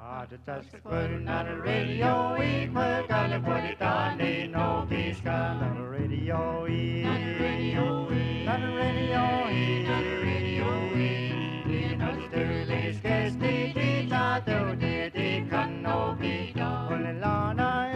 Just putting on the radio, we gotta put it on the no peace, on the radio, on the radio, on the radio, on the radio, you know the Sturley's guest, the tato, the canopi, on the lana,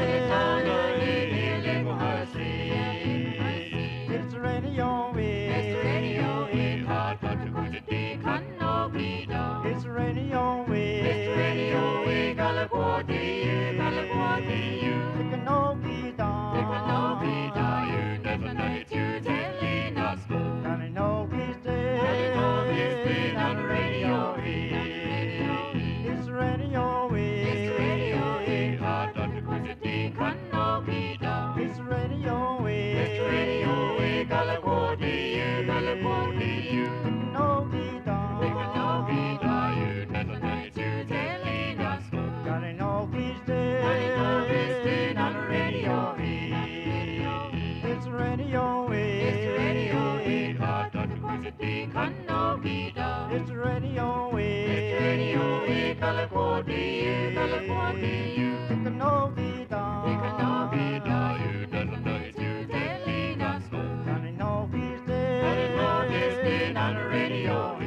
it's the radio, it's the radio, hot to go to the canopi, it's the radio, it's the radio, California, California, the canopi, you never know it, you telling us, gonna know he's dead, on the radio, it's the radio, it's the radio, hot to go to the canopi, it's the radio, it's the radio, California, California, the canopi, you never know it, you telling us, gonna know he's dead, on the radio, it's the radio, it's the radio, hot to go to the canopi, it's the radio, it's the radio, California, California, the canopi, you never know it, you telling us, gonna know he's dead, on the radio.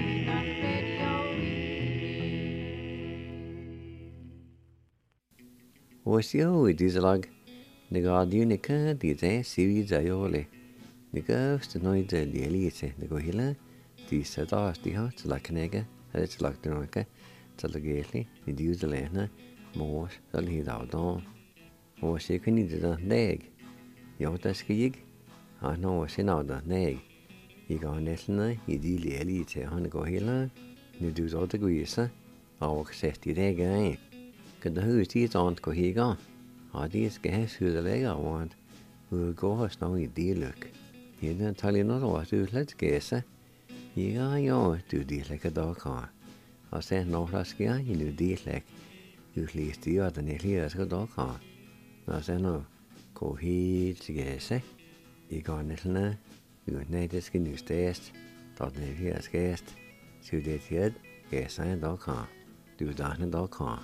Osio dieselag the guardianica the series aiole the ghost annoyed the elite the gohila the sadas the hearts like nega it's like the noika to the gately the use the lena more than he out on or she can eat the neg yota skig I know what's in out the neg you go nesna you deal elite on the gohila you do all the guisa or access the neg could the who's these aren't go here gone? Or these guess who the leg I want, who go us now you deal look. You don't tell you not what to let's guess, eh? You got your do deal like a dog car. I said no last guy, you do deal like you least the other nearly as a dog car. I said no, go here to guess, eh? You got little now, you need this can use test, thought nearly as guessed. So they said, guess I dog car, do that in dog car.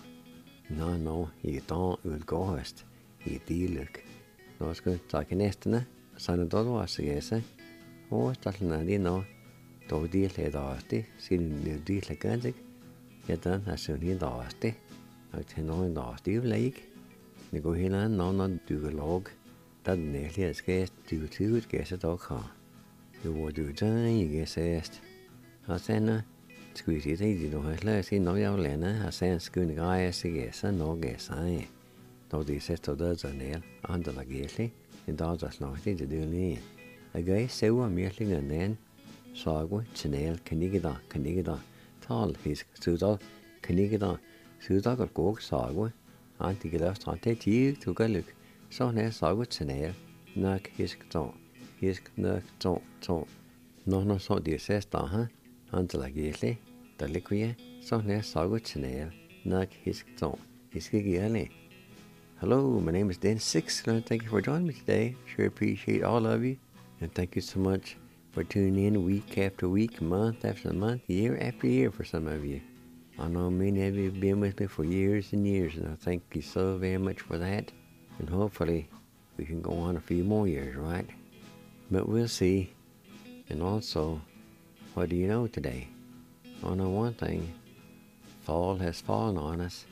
No, you don't go host. You deal look. No, it's good. Talk in Estana. Son of Dodd was the guess, eh? Oh, it's not no. Do deal head austy. See the deal like Ganzig. Yet then, as soon as austy. I can know in austy like. You go here and no, not do a log. That nearly as guess do two guess a dog car. You would do done, you guess est. I said, squeeze it easy to let's see no young Lena, a sense good guy as a guess, and no guess I. No, this is to does a nail under the gately, and does us nothing to do me. A guy so a meeting and then Sagwa, Chanel, Canigida, tall his Sudal, Canigida, Sudal Gog Sagwa, Auntie Gilast on take you to go look. So now Sagwa Chanel, knock his knock to. No, so the assessed, until I gately, the liquid, so now Sagwa Chanel, knock his to. His giggy. Hello, my name is Dan Six, and thank you for joining me today. Sure appreciate all of you, and thank you so much for tuning in week after week, month after month, year after year for some of you. I know many of you have been with me for years and years, and I thank you so very much for that. And hopefully, we can go on a few more years, right? But we'll see. And also, what do you know today? I know one thing. Fall has fallen on us.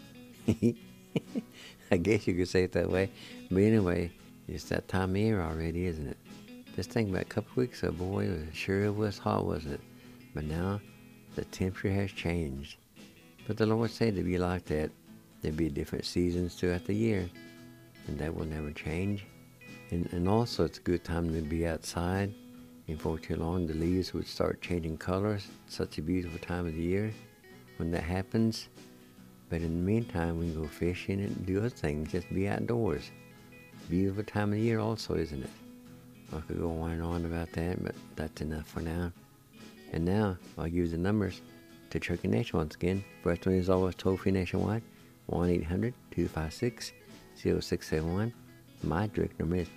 I guess you could say it that way. But anyway, it's that time of year already, isn't it? Just think about a couple of weeks ago, boy, it sure was hot, wasn't it? But now, the temperature has changed. But the Lord said to be like that. There'd be different seasons throughout the year. And that will never change. And also, it's a good time to be outside. And before too long, the leaves would start changing colors. It's such a beautiful time of the year when that happens. But in the meantime, we can go fishing and do other things, just be outdoors. Beautiful time of the year also, isn't it? I could go on and on about that, but that's enough for now. And now, I'll use the numbers to Turkey Nation once again. First one is always toll-free nationwide, 1-800-256-0671. My direct number is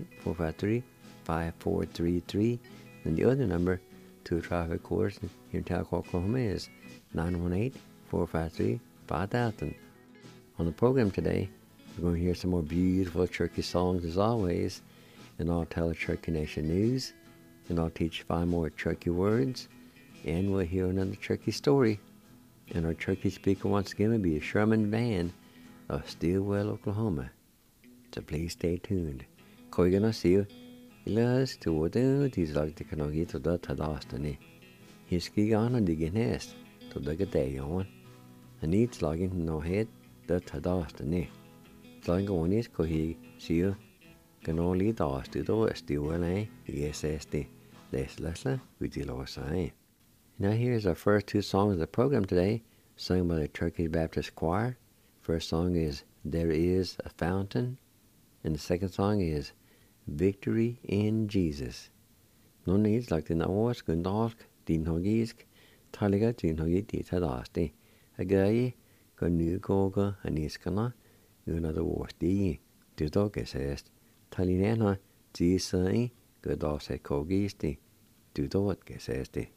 918-453-5433. And the other number to traffic course here in Talcott, Oklahoma is 918-453-5433. Bad Alton. On the program today, we're going to hear some more beautiful Cherokee songs as always, and I'll tell the Cherokee Nation news, and I'll teach 5 more Cherokee words, and we'll hear another Cherokee story. And our Cherokee speaker once again will be Sherman Van of Stilwell, Oklahoma. So please stay tuned. Koigana see you. Ilas to wadu dislag de kanagi to the tadastani. Hiski gana diginest to the gade on. And each logging no head the tadastani. Slang on it kohi see you. Can only dast to the Stilwell ESSD. Les lesla with the lower sign. Now here's our first 2 songs of the program today, sung by the Cherokee Baptist Choir. First song is There Is a Fountain, and the second song is Victory in Jesus. No needs like the Nawas Gundalk, Din Hogisk, Taliga Din Hogi Tadasti, a guy, go new goga, and iskana, another was the dog says, Talinana, Gisai, good all say Kogisti, do the what says the.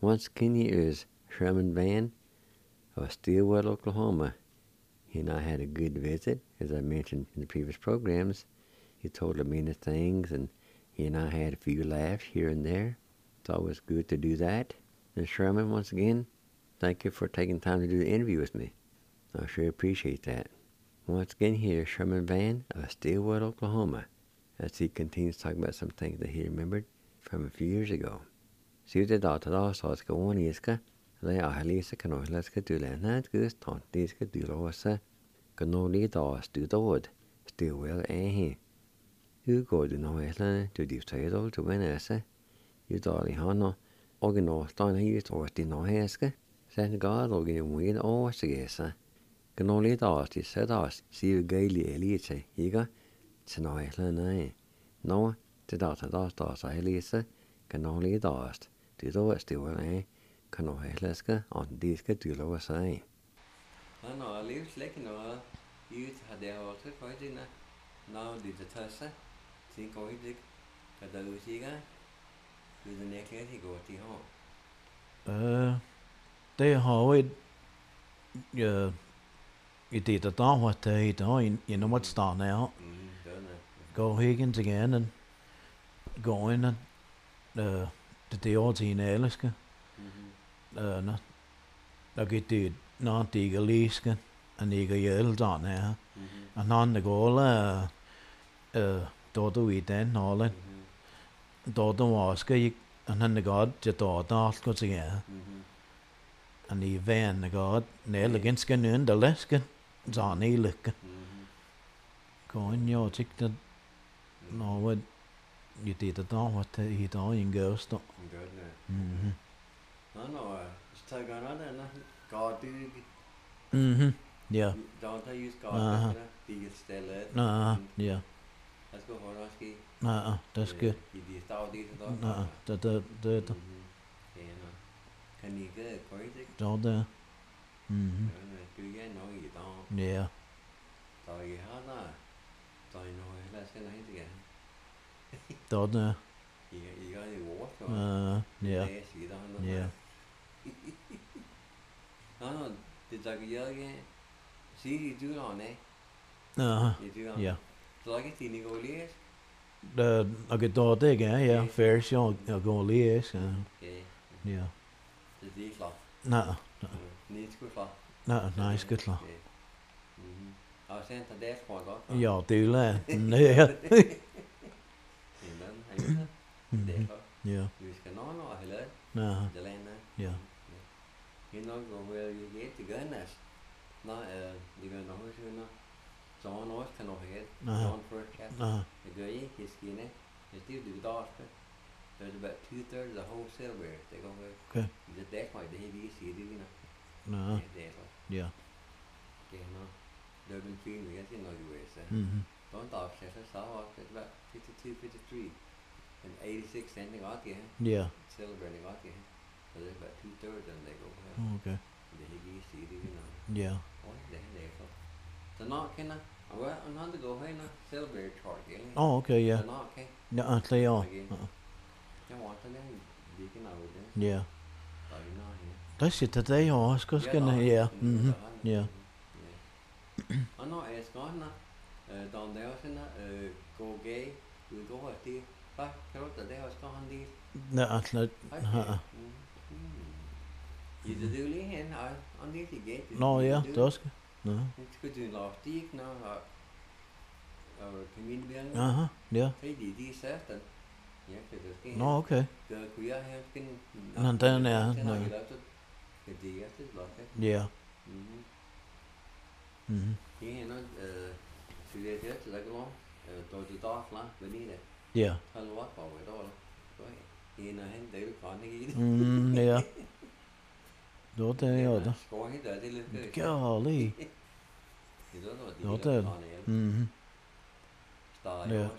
Once again, here is Sherman Van of Stillwater, Oklahoma. He and I had a good visit, as I mentioned in the previous programs. He told me many things, and he and I had a few laughs here and there. It's always good to do that. And Sherman, once again, thank you for taking time to do the interview with me. I sure appreciate that. Once again, here is Sherman Van of Stillwater, Oklahoma, as he continues to talk about some things that he remembered from a few years ago. Siute data ska oniska, le ahalisa kanohlaska dulanat gus tontiska dulosa, kanoli das dudod, Stillwater he. You go to Noella to the title to Vanessa, you dolly hano, ogino stana used or the noheska, send God ogin win or sigesa. Kanoli das is said us, see you gaily elite, yiga, Tinoella nae. No, the data das elisa, kanoli das, the door still kanohelaska on diska dulo say. I know, I live like no, you had the altar for dinner. Now did the Tessa, think of it, Kadalusiga, with the necklace he got the home. Det har I did the down what they do, you know what's done now. Go Higgins again and go in and the odds in Alaska. Der get det når det ikke læske og ikke hjælp der her. Og når det går då du I den holde. Då du var skal ikke og når det går det då skal til her. Og I vand det går næle ganske nøn der læske så næle. Gå ind jo tik det når hvad I did the down what he do in ghost. No, take another God do. Yeah. Don't I use God? Do you still it? Yeah. Let's go Horoski. That's good. You start these dog. The. Can you get crazy? Don't there. Do you know you don't? Yeah. So you have that. So you know let's get it again. Don't there. You got any water? Yeah. Yeah. No, did I get again? See, you do it on, eh? You do it on. Yeah. So I get the Nicolias? I get that again, yeah. Fair show, I'll go lies. Yeah. The D clock. No. Needs good clock. No, nice good luck. I was sent to death for God. Ja, do that. Yeah. Yeah. You can know, hello. No. The land. Yeah. You know where you get the gunners. No, you're going to know who's going to. John North can overhead. John first chapter. The guy, his skinny. They still do dark. There's about 2/3 of the whole silver. They go away. Okay. The deck like the heavy CD, you know. No. Yeah. Okay, no. They've been feeling it, you know, you were Mm-hmm. Don't talk, it's about 52, 53. And 86 cents they got here. Yeah. Silver they got here. So there's about 2/3 of them they go away. Oh, okay. The heavy CD, you know. Yeah. Oh, they go. The knock, you know. Well, I'm not to go away now. Silver chart, you know. Oh, okay, yeah. The knock, okay. No, they are. You want to then you can over there. Yeah. So you know here. That's it today, oh, it's just gonna, yeah. Mm-hmm. Yeah. I know it's gone now. Down there, go gay. We go at the back. Carol, the day was gone. These. No, it's not. You do lean on these gate. No, yeah, that's good. No. It's good to last week now. Our community. Yeah. Hey, did certain. Yeah, No, okay. The queer have been. None down there, no. Yeah. Mm-hmm. Yeah, no, so they did like long, to the dark lamp, we need it. Yeah. Tell what about it all. Right. In a hand, they look on the Yeah. Don't they, yeah. Score it, they look good. Golly. You don't know Don't what they? on it. Mm-hmm. Star, Yeah.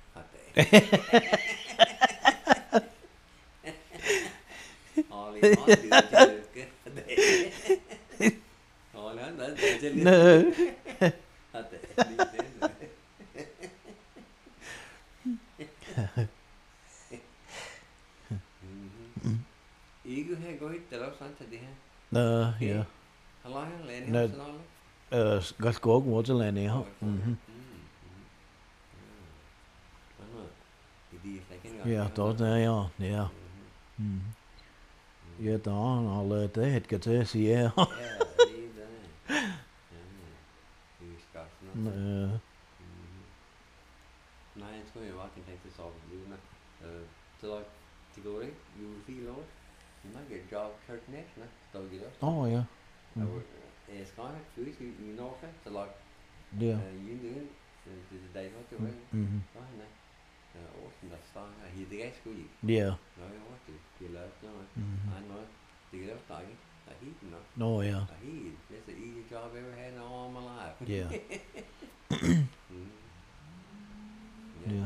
All in all, you look good. All in all, No. Eagle jeg går hit, det er også sådan til det her. Ja. Halløj, Lene, Nej. sådan noget. Godt gå Waterland, ja. Mhm. Ja, dat ja. Ja. Mhm. Ja, dan al det kan til sige ja. Ja, lige der. Det er skarpt nok. Nej, jeg tror, jeg bare kan tænke til at sove på livet. Så det går ikke. You will feel old. You might get a job church next, no? Dog it up. Oh ja. It's kind of curious, you know, so like, Ja. you do it, the day what you will. Mhm. Awesome, that's fine. He the guys school. Ja. No, you want to. You love, no. Mhm. I know. Det er også dejligt. Der er helt nok. Nå ja. Der er helt. That's the easiest job I ever had in all my life. Ja. Yeah.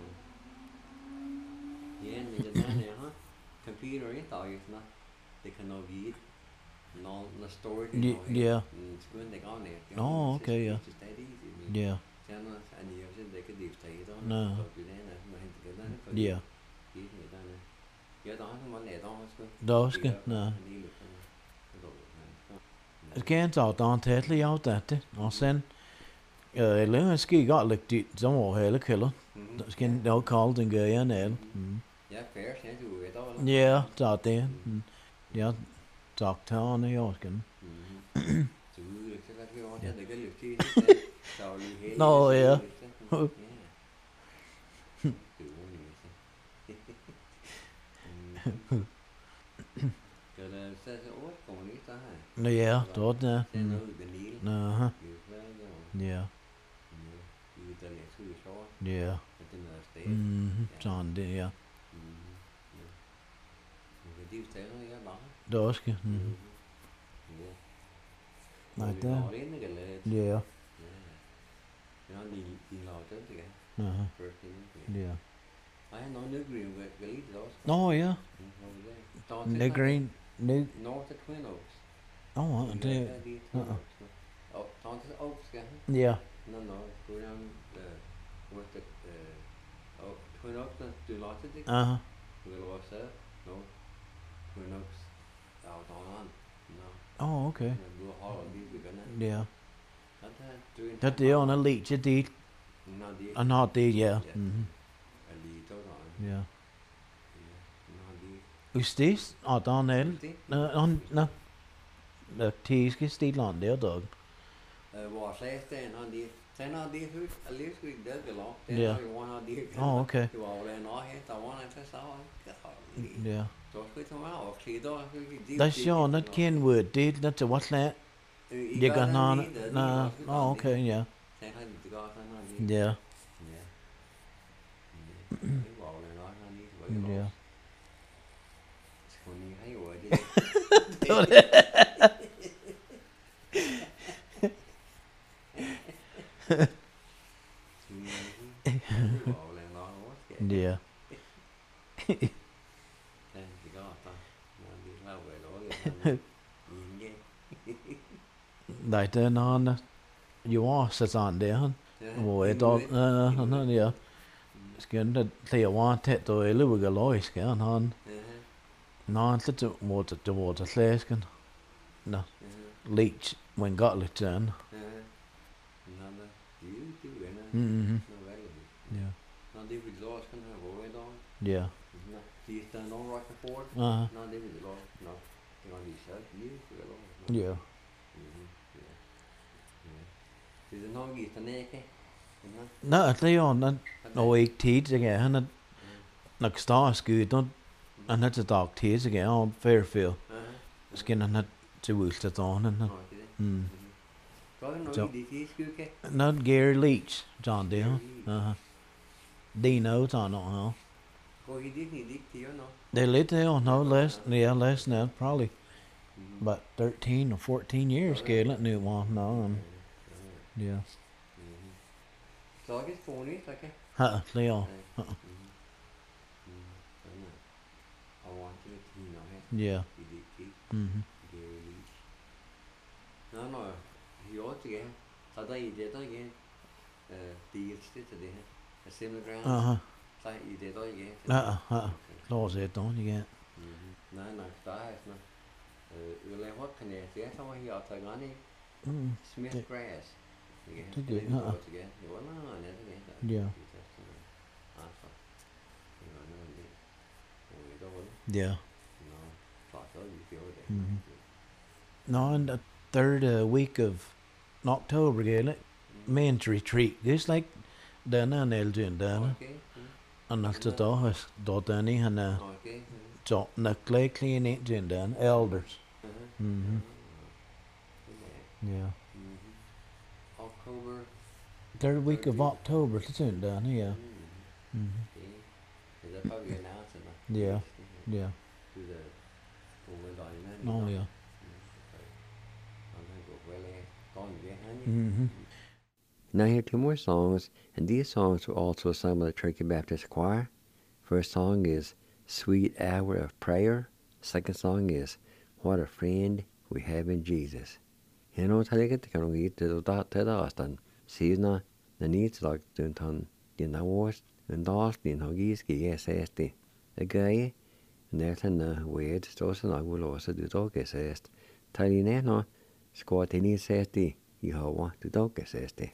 Ja, men det der her, computer ikke dagligt, no. Det kan nok give når storage. Ja. Skulle det gå ned. Nå, okay, ja. Just that easy. Ja. Sen så er det jo det kan det tage det. Nå. Så det er når han det der. Ja. Ja, der er nogle lærer også. Doske. Nå. Det kan ikke tage tætlig af det. Og sen eller skal godt lidt dit som over hele kælder. Der skal nok koldt den gør jeg ned. Ja, fair, så du ved der. Ja, så det. Ja, tak tårne i årsken. Så du ikke så godt høre, det kan løfte til. Nå, ja. Nå ja, det er det. Nå. Ja. Ja. Sådan det, ja. Doske. Nej, det. Ja. Ja. Nå ja. Green. North of Twin Oaks. Åh, det. Taunton Oaks, ja. Ja. No, go down with the Twin Oaks, do you like it? Aha. We'll watch that. No. Twin Oaks out on. No. Åh, okay. Du har lige begyndt. Ja. Det Det er under lidt dit. Og når det, ja. Ja. Ustis, og der er en nå. Tiske stilland der dag. Vores læsdagen har de, sen har de hørt, at livsgrid det gelov. Ja. Åh, okay. Det var jo der noget her, der var en til så. Ja. Så skal vi tage mig og klæde over. Der er sjovt, at Kenwood, det er til hvad land. Jeg gør noget. Nå, okay, ja. Sen har de det godt, han har de. Ja. Det var jo der noget, han lige. Ja. Skulle lige have jo det. Det var det. Ja. Nej, det er noget. Jo, så sådan der han. Hvor er der han ja. Skal det flere var tæt og eller vil lov skal han. Nå, det var det slæsken. Nå. Leach, when got lidt sådan. Mhm. Ja. Nå, det vil lov skal have hvor i dag. Ja. De er der nogen rock for. Aha. Nå, det vil lov. Nå. Det var lige så lige for lov. Ja. Det er nok i den ikke. Nå, det er jo når ikke tid til at han er nok stor skyde. Han har til dag tid til at han Fairfield. Skal han have til udstående. Så det er skyde. Not Gary Leach, John Deere. Dino, John, no. Går I det ikke til jo nå? They lived there, no less, yeah, less than that, probably about 13 or 14 years. Galen new one, no, yeah. Så er det funny, så kan. Leo. Yeah. Mhm. Nå, i år til igen. Så der i det der igen. Det er til det her. Assembly ground. Så i det der igen. Lås det då igen. Nej, nej. What can you say? That's why you're talking Smith grass. Together. You want to Yeah. Yeah. Mhm. No, in the third week of October, Gaelic, men's retreat. It's like Dana and Eldrin Dana. And that's the dohas, Dodani, and John Nucley clean it, Dana, elders. Mm-hmm. Yeah. October. Third week of October, it's in Dana, yeah. Mm-hmm. Is that probably announcing that? Yeah. Yeah. To the Oh, yeah. Mm-hmm. Now here are two more songs, and these songs were also sung by the Turkey Baptist Choir. First song is Sweet Hour of Prayer. Second song is What a Friend We Have in Jesus. You know, tell you can read to the Austin. See na the needs like Dunton, the Nawas, and Dawes, the Hogiski, SSD. The guy, and there's a weird, those and I will also do dog assist. Tell you now, squat any SSD, you have one to dog assist.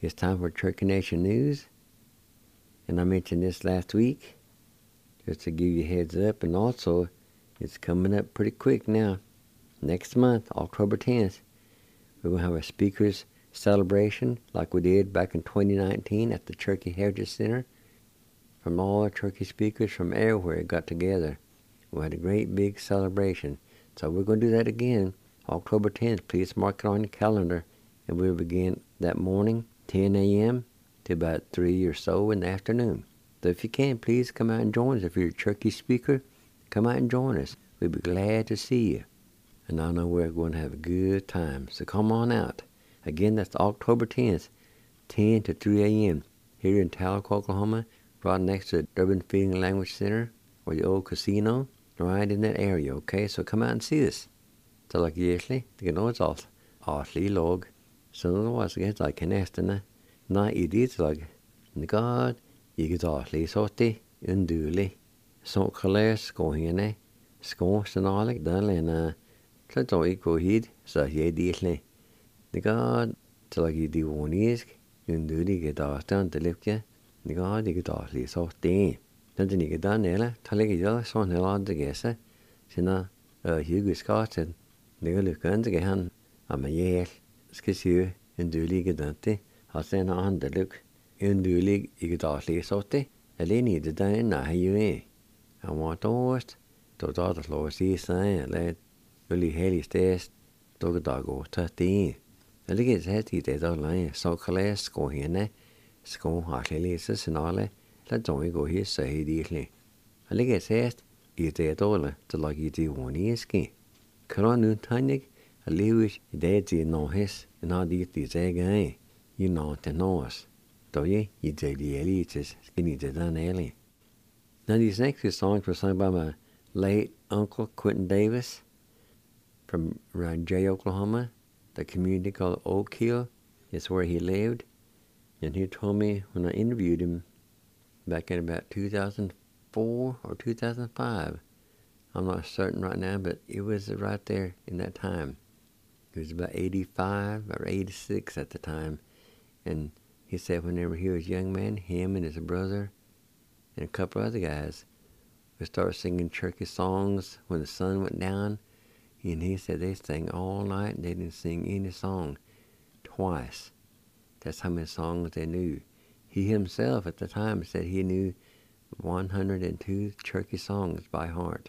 It's time for Turkey Nation News. And I mentioned this last week, just to give you a heads up. And also, it's coming up pretty quick now. Next month, October 10th, we're going to have a speakers celebration like we did back in 2019 at the Turkey Heritage Center. From all the Turkey speakers from everywhere got together. We had a great big celebration. So we're going to do that again, October 10th. Please mark it on your calendar. And we'll begin that morning, 10 a.m. to about 3 or so in the afternoon. So if you can, please come out and join us. If you're a Turkey speaker, come out and join us. We'll be glad to see you. And I know we're going to have a good time. So come on out. Again, that's October 10th, 10 to 3 a.m. here in Tahlequah, Oklahoma, right next to the Durban Feeding Language Center or the old casino, right in that area, okay? So come out and see us. Så like egentlig, det kan nås alt. Artlig låg. Så nå var det like knestene. Nei, I dit lag. Negad, ikke artlig sorti, undulig. Så kalles skåhene. Skåsenalig, den lene. Så da ikke gå hit, så jeg ditlig. Negad, så like de vonisk, undulig ikke dagstan til livke. Negad, ikke artlig sorti. Den den ikke den eller, talige jeg sånn hele andre gese. Sina, hygge skaten. Negad lykken til han, amma hjel. Skal se, undulig ikke dante. Har sen andre luk. Undulig ikke artlig sorti. Alene I det den, nej jo I. Han var dårst. Da det slår sig sig, eller ville hellig stæst. Da kan der gå til det. Jeg ligger til det der leje, så kan jeg skå hende. Skå har jeg læse signale. Lad dog ikke gå her, så er det ikke. Jeg ligger til I det dårlige, til at lage det voniske. Kan nu tænke, at leve I det til nåhes, når det sækker af. I når til nås. Da I det elites, skal I det den ærlig. Now these next few songs were sung by my late uncle Quentin Davis from around Jay, Oklahoma. The community called Oak Hill is where he lived. And he told me when I interviewed him back in about 2004 or 2005. I'm not certain right now, but it was right there in that time. He was about 85 or 86 at the time. And he said whenever he was a young man, him and his brother and a couple other guys would start singing Turkey songs when the sun went down. And he said they sang all night and they didn't sing any song twice. That's how many songs they knew. He himself at the time said he knew 102 Turkey songs by heart.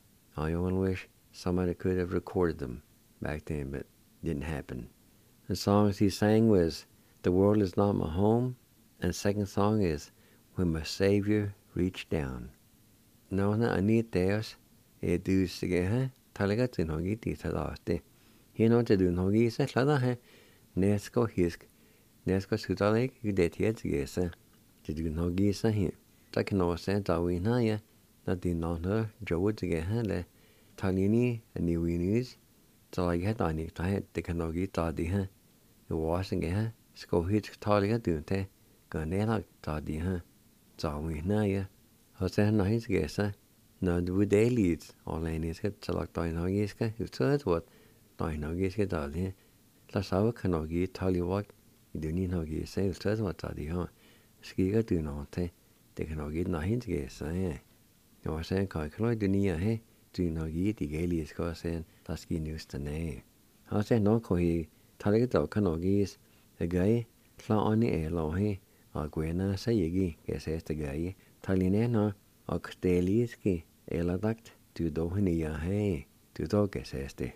I only wish somebody could have recorded them back then, but it didn't happen. The songs he sang was The World Is Not My Home, and the second song is When My Savior Reached Down. No, I need theirs. Du siger, talaga til nogi til talaste. Hino til du nogi så klada he. Næsko hisk. Næsko sutalig det her til gæse. Til du nogi så he. Der kan også der vi ja. Der din navn jo til gæse le. Talini and ni winis. Så jeg har der ikke der det kan nogi der det her. Det var sådan her. Sko hit talaga du til. Gør nærlag der det her. Så vi ja. Og så han har til gæse. Når du deligt online skal til at tage noget skal udtrykke hvad tage noget skal der det la så kan noget tage hvad I det ni noget skal udtrykke hvad der det her skal du noget til det kan noget når hen skal sige jeg var så kan det ni her du noget det gælder skal sige der skal nøsterne og så når kan I tage det kan noget er klar ni eller her og gå så ikke kan sige det gæi tage når og steliske eller dagt du då henne jag hej du då kan sägas det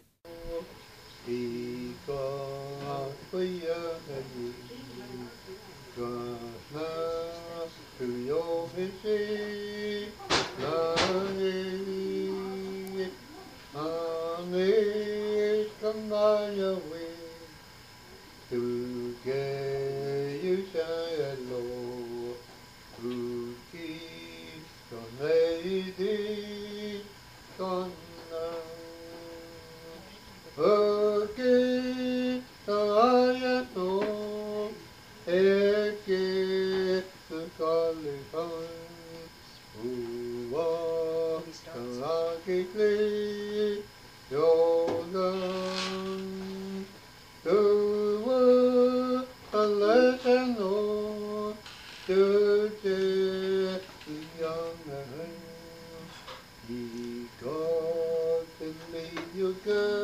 Legend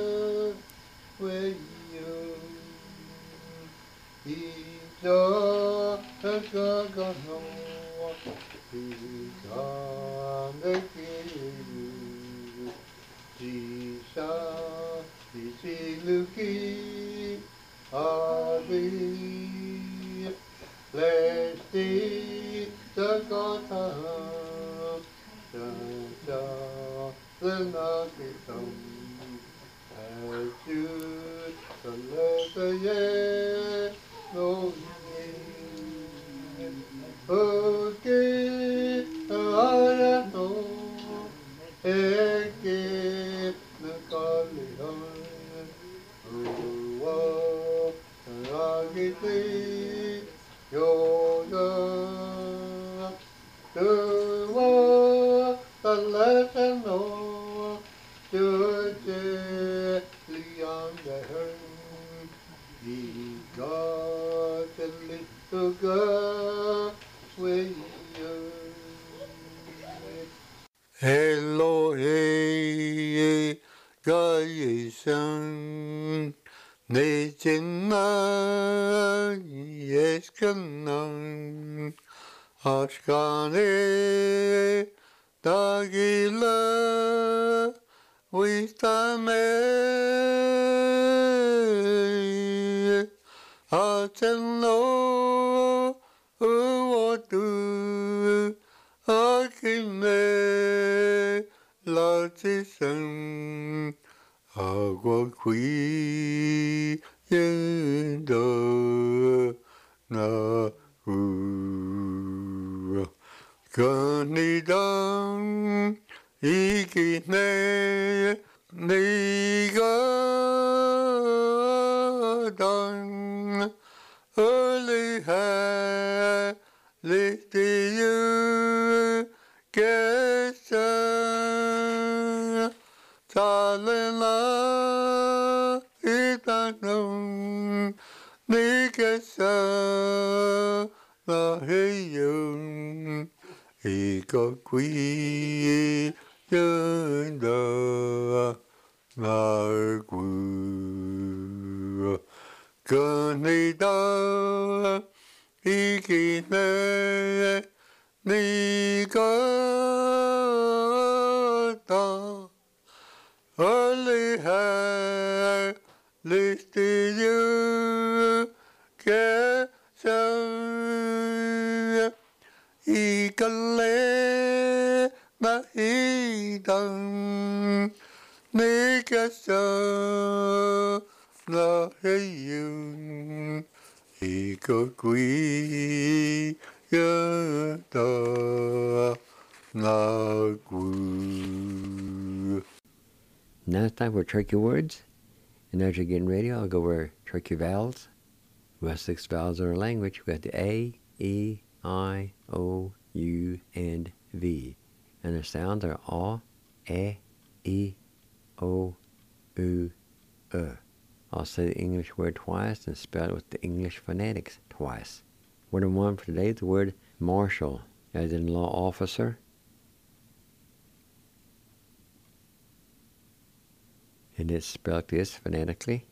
với yêu đi cho tất cả con hồn thì cho nơi kia thì sa thì lưu kỳ đi lệ đi tất cả thằng cho lên ở cái tâm chú thần lệ tới ye nô ok ara no eke na kali hoi o agiti yoga tuwa talata no Churche liang the hern, he got a little girl with you. Hello, hey, guy, son, Nejina, yes, canon, Ashkane, Dagila. Wistame Ateno Uwatu Akime Latisan Agua Kui Yendo Na Kanidang Ikine Niga done early had lifted you guess Talena itanong Nikasa la heyung Ika kui yunda Nargu Kanida Ikine Nikata Early hair listed you Kesa Ikale Na idang Nikasa La heyung Ika kui Yada Nagu. Now it's time for tricky words. And as you're getting ready, I'll go over tricky vowels. We have 6 vowels in our language. We got the A, E, I, O, U, and V. And the sounds are A, E, O, U, I'll say the English word twice and spell it with the English phonetics twice. Word number 1 for today is the word marshal, as in law officer. And it's spelled this phonetically: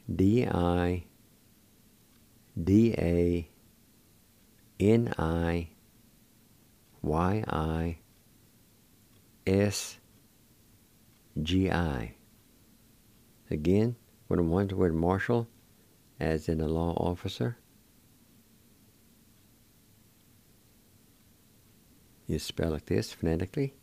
D-I-D-A-N-I-Y-I-S-G-I. Again, word number 1 is the word marshal, as in a law officer. You spell like this phonetically: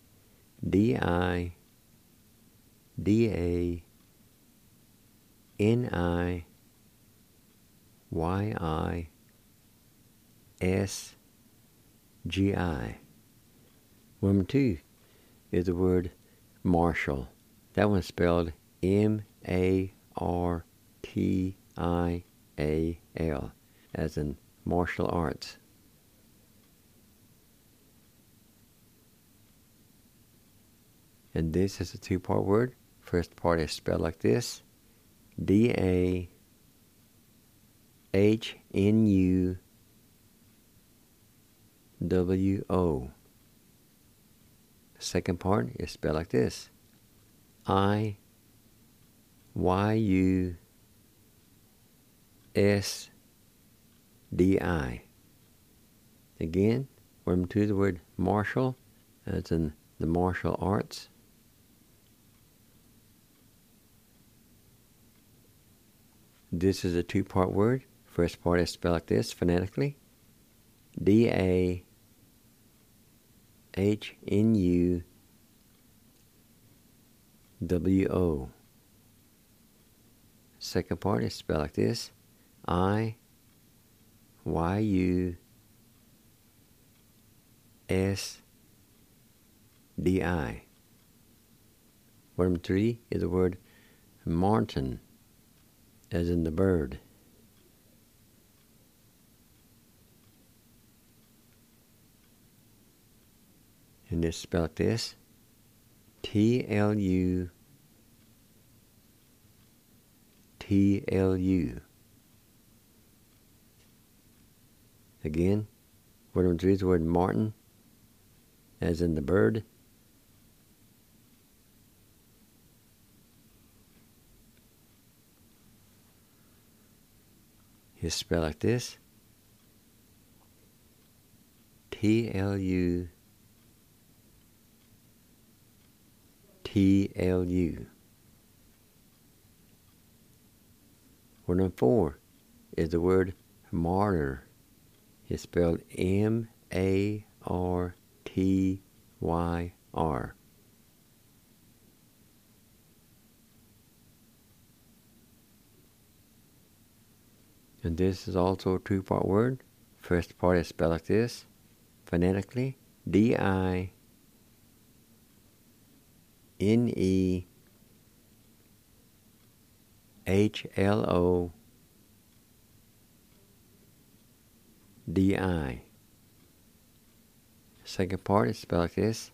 D-A-N-I-Y-I-S-G-I. Number 2 is the word martial. That one's spelled M-A-R-T-I-A-L, as in martial arts. And this is a 2-part word. First part is spelled like this: D-A-H-N-U-W-O. The second part is spelled like this: I-Y-A-L. Y-U-S-D-I. Again, word number 2 is the word martial, as in the martial arts. This is a two-part word. First part is spelled like this phonetically. D-A-H-N-U-W-O. Second part is spelled like this. I-Y-U-S-D-I. Word number 3 is the word marten, as in the bird. And it's spelled like this. T-L-U. Again, word number 3 is the word marten, as in the bird. It's spelled like this. T-L-U. T-L-U. Word number 4 is the word martyr. It's spelled M-A-R-T-Y-R. And this is also a two-part word. First part is spelled like this, phonetically. D-I-N-E-H-L-O-D-I. Second part is spelled like this,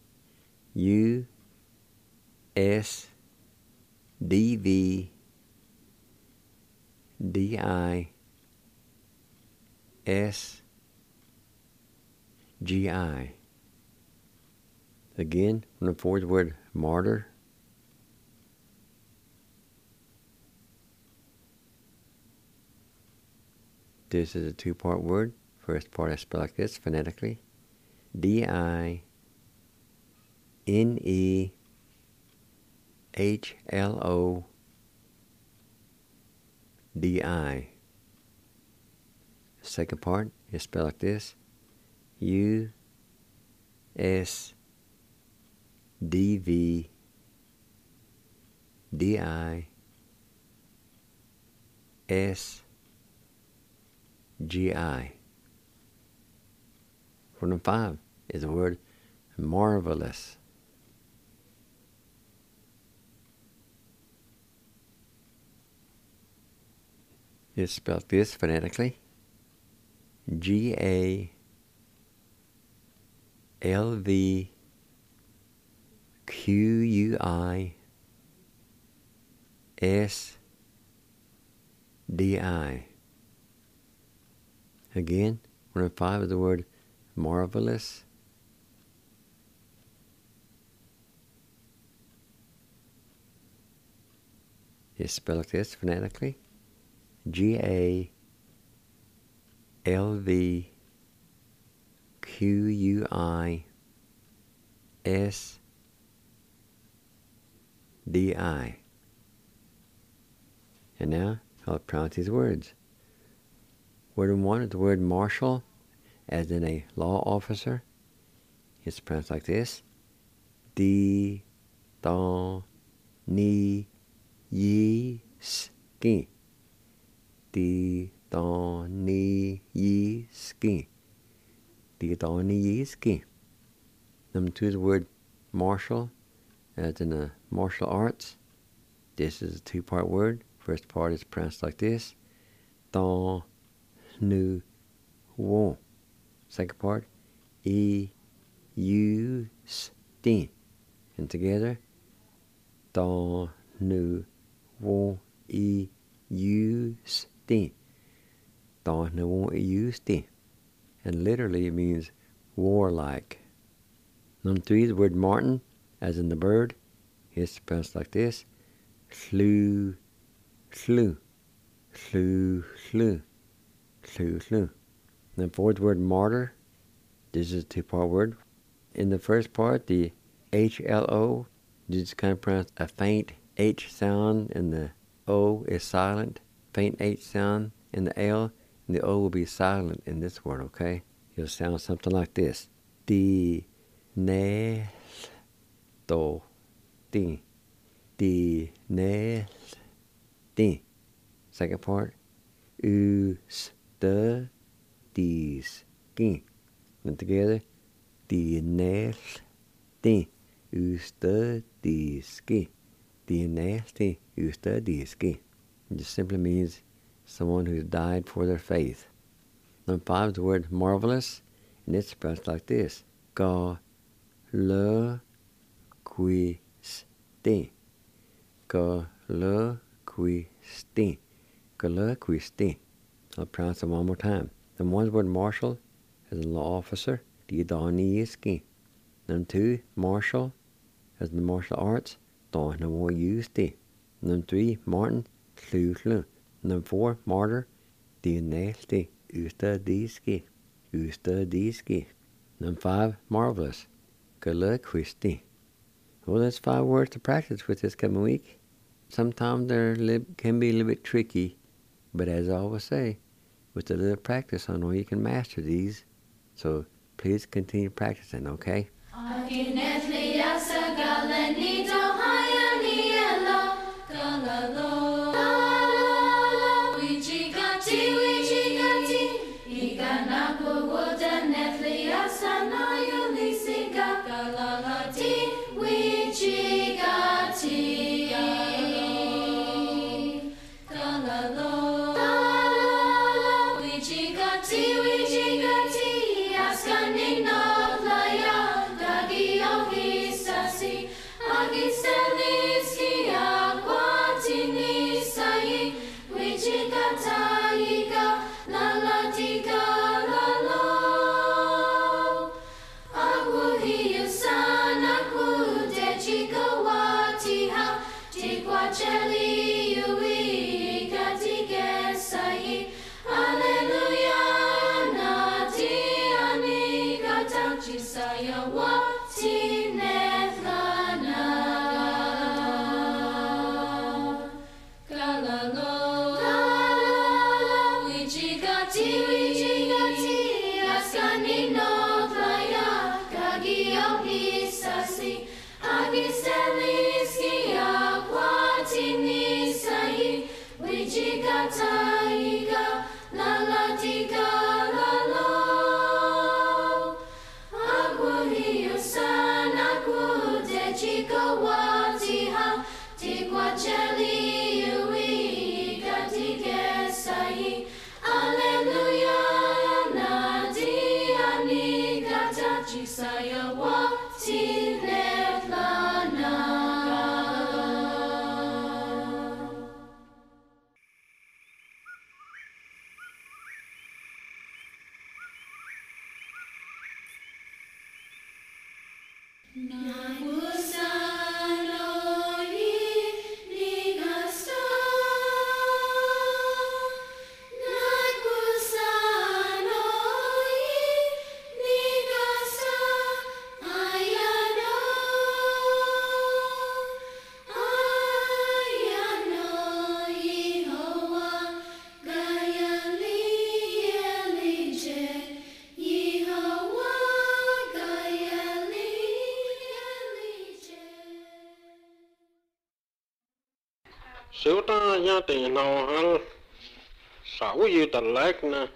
U-S-D-V-D-I-S-G-I. Again, from the fourth word, martyr. This is a two-part word. First part is spelled like this, phonetically. D-I-N-E-H-L-O-D-I. Second part is spelled like this, U-S-D-V-D-I-S-G-I. Word number 5 is the word marvelous. It's spelled this phonetically, G-A-L-V-Q-U-I-S-D-I. Again, word number 5 is the word marvelous. It's spelled like this phonetically, G-A-L-V-Q-U-I-S-D-I. And now, I'll pronounce these words. Word number 1 is the word marshal, as in a law officer. It's pronounced like this, D-Don-Ni-Yi-Ski. D-Don-Ni-Yi-Ski. D-Don-Ni-Yi-Ski. Number 2 is the word martial, as in the martial arts. This is a two-part word. First part is pronounced like this, Don-Nu-Won. Second part, E-U-S-T. And together, Don-Nu-Won-E-U-S-T. Don-Nu-Won-E-U-S-T. And literally it means warlike. Number 3 is the word marten, as in the bird. It's pronounced like this, Flu-Ski. Slu. Slu, slu. Slu, slu. The fourth word, martyr. This is a two-part word. In the first part, the HLO, you just kind of pronounce a faint H sound, and the O is silent. Faint H sound in the L, and the O will be silent in this word, okay? It'll sound something like this. Di, ne, do, di. Di, ne, di. Second part. U, s, de, dis, gi. And together. Di, ne, di. U, s, de, dis, gi. Di, ne, di. U, s, de, dis, gi. It just simply means someone who's died for their faith. Number 5 is the word marvelous, and it's pronounced like this. Ga, le, qui, sti. Ga, le, qui, sti. Ga, le, qui, sti. I'll pronounce it one more time. The one word marshal as a law officer. Di, da, ni, ski. Number 2, martial as in the martial arts. Da, na, wo, yu, sti. Number 3, Martin. Slu, slu. Number 4, martyr. Di, ne, sti. Usta, di, ski. Usta, di, ski. Number 5, marvelous. Ga, le, qui, sti. Well, that's 5 words to practice with this coming week. Sometimes they can be a little bit tricky, but as I always say, with a little practice, I know you can master these. So please continue practicing, okay? Số ta gia tiền nào hắn sáu như tờ lách nè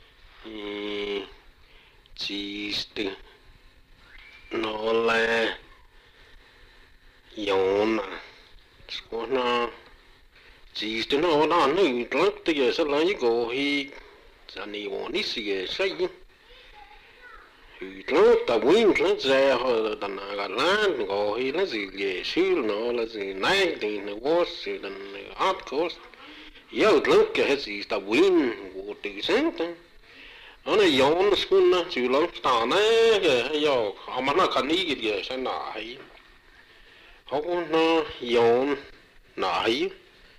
chỉ từ nó là dọn nè số nó chỉ từ nó đã nữ lắc từ giờ sẽ lấy cái hi giờ này bọn đi xì xây lắc ta win lắc ra hoặc là na gà lá gọi hi là gì về xíu nó là gì này thì nó có sự là hard course yêu lắc cái gì ta win của tự sáng ta nó này dọn xuống nó chịu lắm ta này cái yêu mà nó cần ý cái gì sẽ nãy họ cũng nó dọn nãy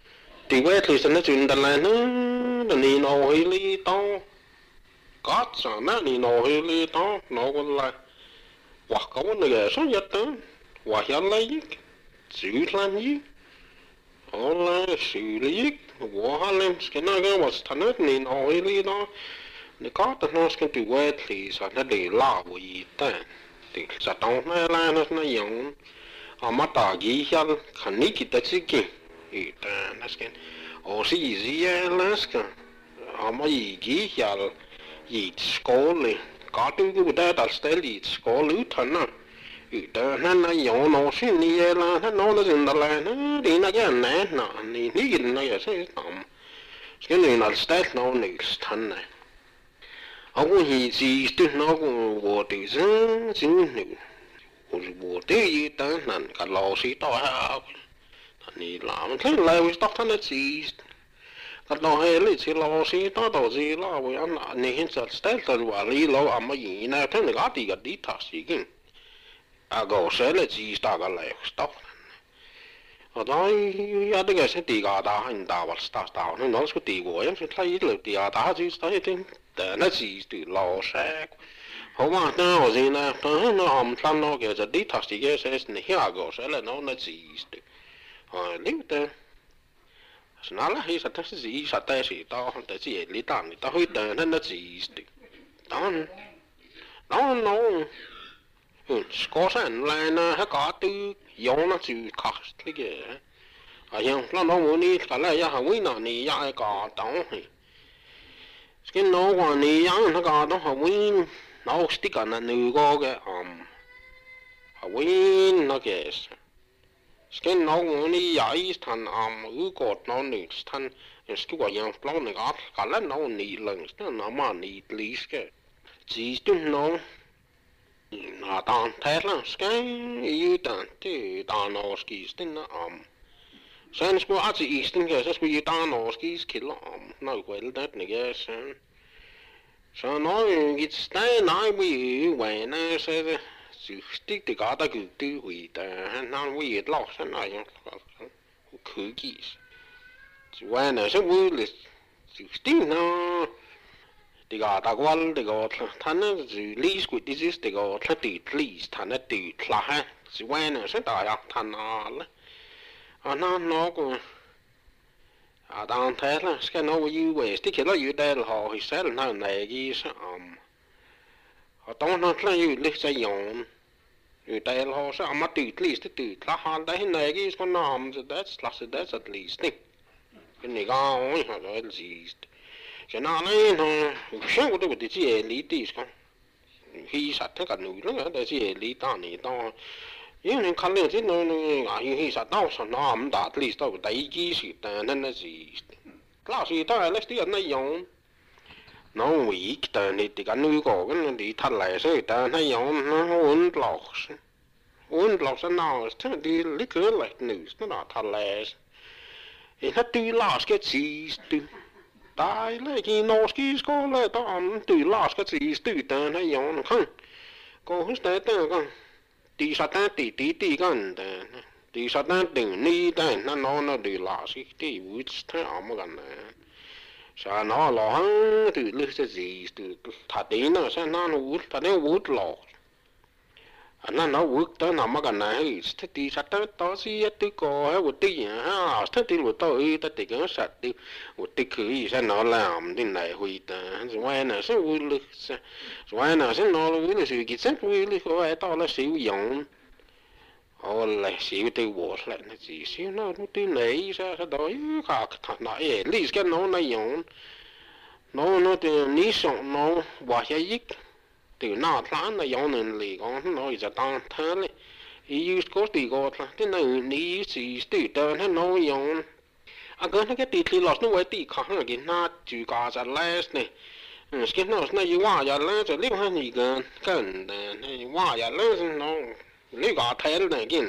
thì quét thì sẽ nó chuyện đàn lại nó nì nô hi li to có sao nó nì nô hi li to nó còn là hoặc có vấn đề số nhất đó hoặc hiện lấy xử lan gì họ là xử lý của họ lên cái nó cái mà thằng nó nì nô hi li đó nếu có tao nói cái từ quét thì sẽ nó để lao vì ta thì sẽ tao nó nó dùng họ mất ta gì hết khẩn ní kita chỉ kì thì ta nó cái ở gì gì là cái họ mà gì hết gì school có tôi cứ bây đặt study school lưu thần à thì ta nó dùng nó xin đi là nó dừng lại nó đi nó cái này nó ní cái này sẽ tạm cái này là start nó này thần này ông thì gì tôi nó cũng vô tự dưng chính nữa vô tự gì ta năn cả lò xí to ha này làm thế lại với tóc thân gì cái lò hay lấy chỉ lò xí to đầu gì là với anh này hiện giờ style là và lý lò à mà gì này thế này cái đi thắt gì kinh à gò sẽ là gì ta cái lại tóc ở đó ya đây cái sẽ đi cái đó hành đạo và start đạo nó cái đi của em sẽ thấy được đi cái đó chứ thấy thế nó gì từ lò sẽ họ mà nó gì nè nó hầm thăn nó cái gì đi thắt gì cái sẽ này here gò sẽ là nó gì lính tên nó là hay thật gì thật đấy gì đó tại gì lý tàng người ta hơi tên nó gì đó nó có sản lại nó có từ giống nó chịu khác cái gì nhưng nó muốn đi cái này ya hỏng nào nè ya có đó cái nó còn nè ya nó có đó hỏng nó sticker là nữ cái hỏng nó cái cái nó muốn đi giải thành cột nó nè thành cái quả yang plau này cái là nó nè lần nó mà nè lý cái chỉ nó tàn thế là cái yêu tàn thì tàn nó cái tên nó sen sko at i isten cái sko yêu tàn nó cái skill nó quên đấy này cái sen nó cái stay nói với vậy nó sẽ chỉ stick thì cả ta cứ tư hủy ta nó với lọc sen này cứ kỹ vậy nó sẽ vui là stick nó thì cả ta quan thì có thằng nó xử lý của disease thì có thằng tự lý thằng nó tự là ha chỉ vậy nó sẽ đại học thằng nó cũng đang thế là cái nó như vậy thì cái nó như đây là họ sẽ là nó này cái họ tông nó là như lịch sử用như đây là họ sẽ mà tự lý tự là họ đấy này cái con nam thì that's at least cái này cái họ nói gì cái nào này nó sáng của tôi chỉ lý đi con khi sát thế cả núi nữa đấy chỉ lý ta này to nhưng mà khăn lên chứ nó khi sát đâu sao nó không đạt lý đâu đấy chỉ sự nên là gì là sự ta là cái này dùng nó weak ta này thì cái núi có cái đi thật lại rồi ta này dùng nó uốn lọc nào thế đi lý cứ lại núi nó thật lại thì nó tuy là cái gì tại là cái nó ski có là tao từ last cái gì từ từ nó giống không có hết đấy tao con đi sát ta tí con đi sát ta đừng đi đây nó đi last cái vui thế mà gần này sao nó lo từ lúc cái gì từ thật đấy nó sao nó vui thật đấy vui lo nó vui tới nào mà gần này thế đi sát ta tao xí tôi có hay một tí à thế thì một tôi ta thì cái sát đi một tí cứ sao nó làm thế này huy ta rồi nó sẽ vui lực rồi nó sẽ nó vui là sự kiện rất vui lực rồi tao là sử dụng họ là sử từ bộ lại là gì xíu nó tí này sao đó khác thật nó lý cái nó dùng nó thì ní sống nó bỏ cái từ nào tháng là giống nên lì con nó giờ tăng thế này ý có tí có là thế này ní gì từ từ nó giống cái cái tí lót nó vậy tí khác là cái na chữ cả ra less này cái nó như hoa giờ less rồi liệu hay gì gần này hoa giờ less nó liệu cả thế này cái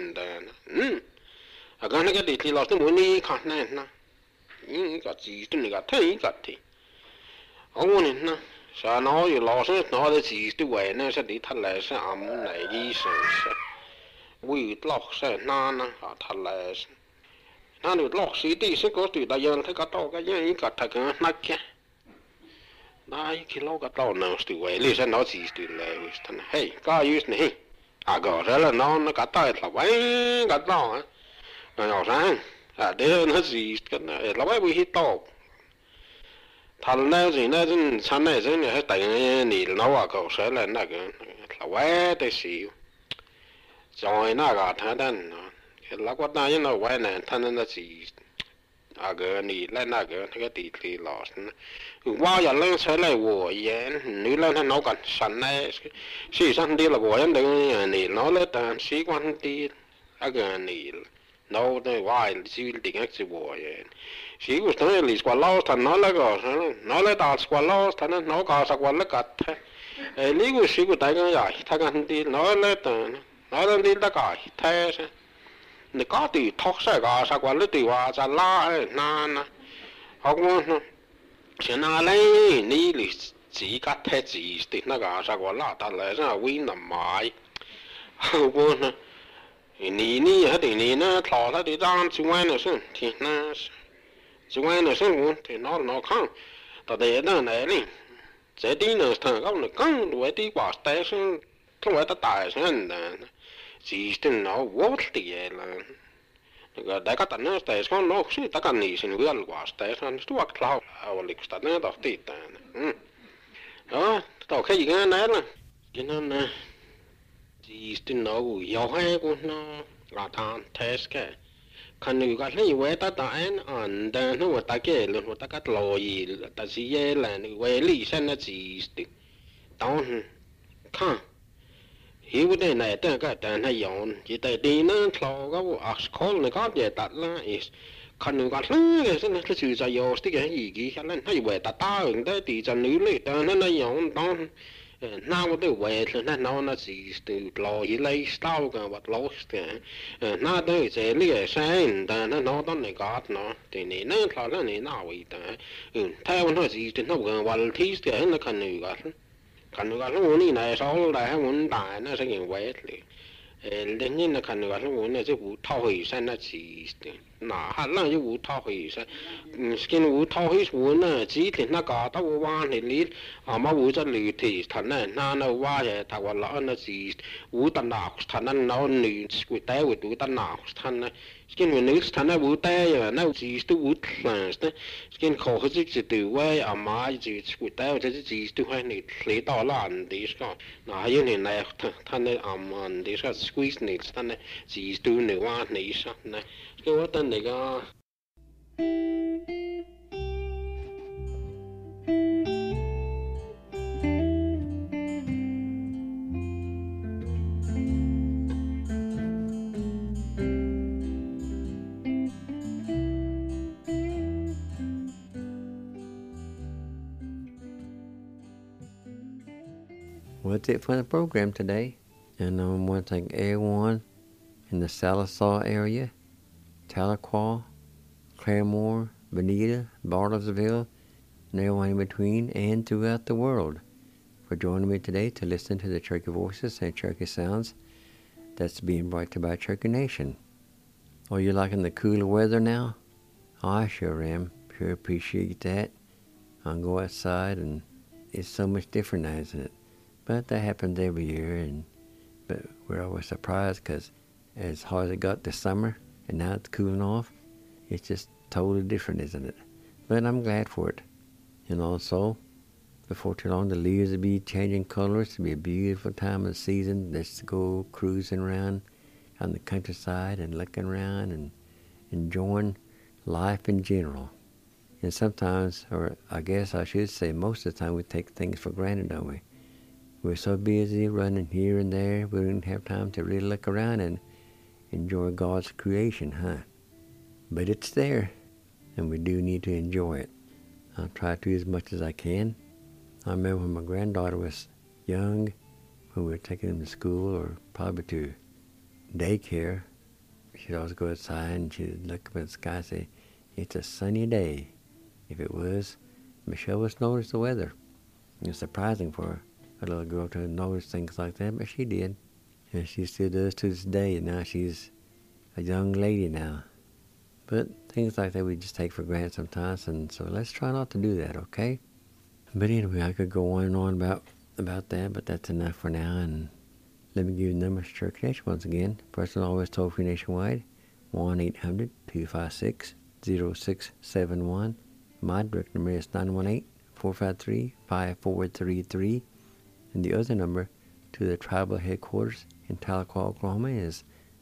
cái tí lót nó muốn đi khác này na cái gì tôi này cái thế cái thì ông này na sao nó rồi lo sẽ nó là gì tôi vậy nó sẽ đi thật là sẽ này gì sẽ vui lọc sẽ na thật là Nó được lọc xí đi sẽ có từ đại dân thấy cái tàu cái gì cái thằng cái nát kia. Đấy khi lâu cái tàu nào từ vậy lý sẽ nói gì từ lại thằng hey cái gì này à gọi ra là nó cái tàu là vậy cái tàu á nó sang à để nó gì cái này là vậy bị tàu thằng này gì này dân sáng này dân này tại nỉ nó à gọi sẽ là cái là vậy để xíu rồi nó cái thằng đó là quát này nó vậy này thằng nó gì à cái nỉ lên cái tỷ lọtว่าอย่างเรื่องใช้เลยวัวเย็นนี่เรื่องท่านน้องกันสันในสี่สันดีละวัวยันเดินนี่น้องเล่นแต่สี่วันดีอาการนี่น้องเนี่ยว่าชีวิตดิ่งก็จะวัวเย็นสี่กุศลเนี่ยลิสกว่าล้อท่านน้องเล่ก็น้องเล่ตาสกว่าล้อท่านน้องก็สกว่าเล็กกัดลิกุสี่กุศลก็ใหญ่ท่ากันดีน้องเล่แต่น้องเล่นดีละก็แท้ใช่นี่ก็ตีทอกใส่ก็สกว่าเล็กตีว่าจะล่านานนะเอาเงิน现在嘞，你哩自家睇自的那个啥个拉达来上为难买，我呢，你还得你呢，淘他的当就外那是，天那是，就外那是我天那看，到底那来哩，这地呢他搞那更多的话，但是他外的大声的，只是那我的了。大家tänne sitä on nousi takani sen yölvaasta ja san tuok laulaa oliko sitä ne tohti tänne. Đó, tao khai gì näin là. Cái nó chỉ tin nó yêu hay của nó là thằng test cái. Khăn người cái này về ta anh anh đang nó ta cái luôn ta cái lôi ta chỉ ye là về lý sen nó chỉ tao khăn hiểu cái này ta cái ta hay dùng chỉ tại đi nó thò cái call này có gì đặt là khăn người cái này cái nó chỉ là dùng cái gì cái nên hay về ta ứng tới thì cho nữ lấy ta nó dùng đó nào cái về thì nó chỉ từ lôi lấy style cái vật lôi cái nó tới sẽ lấy sang ta nó đó này có nó thì này nó thò nó này nào vậy ta theo nó chỉ thì nó gần vật thì cái nó khăn người cái nó muốn này sau này muốn đại nó sẽ nhiều vậy thì đến như là cái nó muốn là cái vụ thao hủy sang nó chỉ nã hạt là cái vụ thao hủy sang cái vụ thao hủy muốn là chỉ thì nó có tao quan thì lý mà vụ cho lì thì thằng này nó qua thì thằng quan lỡ nó chỉ vụ tận nào thằng nó lì quỷ té quỷ vụ tận nào thằng này cái người nữ thằng nó vụ té rồi nó chỉ tu vụ là cái khổ hết chỉ từ quay mà chỉ quỷ té rồi chỉ tu hay này lấy tao là anh đi sao nã như này thằng này anh đi sao squeeze này thằng này chỉ tu này qua này sao này cái quá tên này có Well, that's it for the program today. And I want to thank everyone in the Sallisaw area, Tahlequah, Claremore, Bonita, Bartlesville, and everyone in between and throughout the world for joining me today to listen to the Cherokee Voices and Cherokee Sounds that's being brought to you by Cherokee Nation. Are you liking the cooler weather now? I sure am. Sure appreciate that. I'll go outside and it's so much different now, isn't it? But that happens every year, but we're always surprised because as hard as it got this summer and now it's cooling off, it's just totally different, isn't it? But I'm glad for it. And also, before too long, the leaves will be changing colors. It'll be a beautiful time of the season. Let's go cruising around on the countryside and looking around and enjoying life in general. And sometimes, or I guess I should say most of the time, we take things for granted, don't we? We're so busy running here and there, we don't have time to really look around and enjoy God's creation, huh? But it's there, and we do need to enjoy it. I'll try to as much as I can. I remember when my granddaughter was young, when we were taking them to school or probably to daycare, she'd always go outside and she'd look up at the sky and say, "It's a sunny day." If it was, Michelle was notice the weather. It was surprising for a little girl to notice things like that, but she did. And she still does to this day, and now she's a young lady now. But things like that we just take for granted sometimes, and so let's try not to do that, okay? But anyway, I could go on and on about that, but that's enough for now, and let me give you the numbers to Church Connection once again. First and always toll-free nationwide, 1-800-256-0671. My direct number is 918-453-5433. And the other number to the tribal headquarters in Tahlequah, Oklahoma is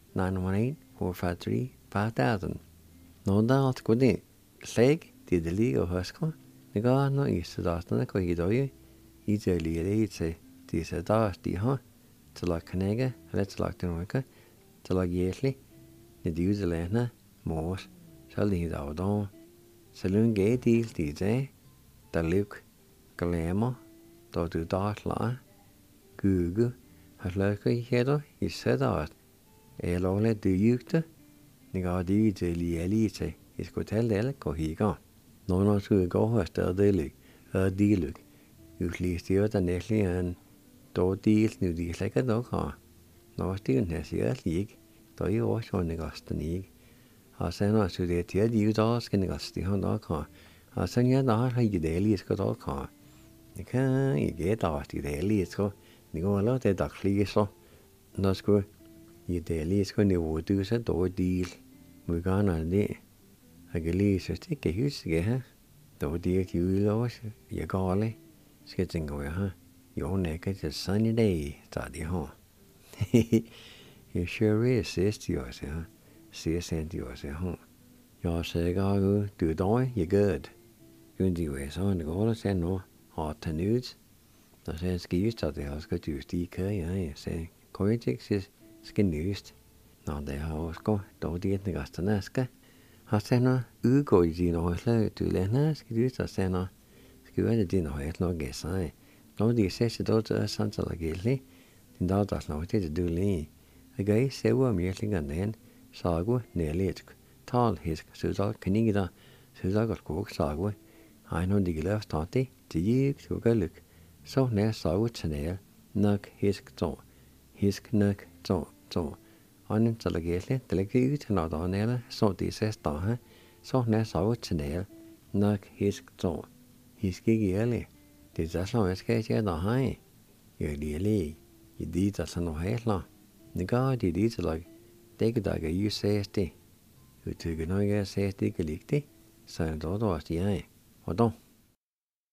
918-453-5000. No doubt, good day. Seg, the Deli or Husker, the God no is the Dastana Cohidoy, easily related to the Dast, the Huh, to like Canega, let's like the Norca, to like Yesley, the Dews the Lena, Morse, Sally the Audon, Saloon Gay Deal, DJ, the Luke, Galamo, do to Dart La, Google, has like a header, he said that. Only do you to? God is the elite, is go tell the go he gone. No, not to go her still daily, deal. You please the other neatly and do deals new deals like a dog car. No, still has your league, though you also on the Gostan. I send us to the tear you dogs in the Gusty on dog car. I send you the heart you daily is got dog car. You can't you get out the daily is go. You go a lot of dog fleas so. That's good. You daily is going to do a door deal. We're gonna do it. I can leave so stick a huge together. Door deal you lost, you golly. Sketching away, huh? Your neck is a sunny day, study, huh? You sure is, says yours, huh? Says and yours, huh? Your say, go do die, you good. You do it on the goal, say no, hot to nudes. The sense gives that the house got to stick, yeah, say, Coritex is skin used. Now they have go, don't get the Gastanaska. I say no, go is in all to Lena, skidus, I say no, skewered in a no guess, I. No, the says the daughter sons like Gilly, the daughter's not to do lee. A guy say, well, meeting and then, Sago, nearly it. Tall his Suzal Canida, Suzal got cook Sago. I know the left totty, the yig to go look. So near Sago Chanel, knock his toe. His knock toe. On in Salagately, the like you to not on there, so this says Taha, so near Sago Chanel, knock his toe. His giggy early. Did that long as catch the high? You really, you did as no head long. The guard did it like, take a dog, you say stay. You took a no says take a lick, so I don't was the eye. Or don't.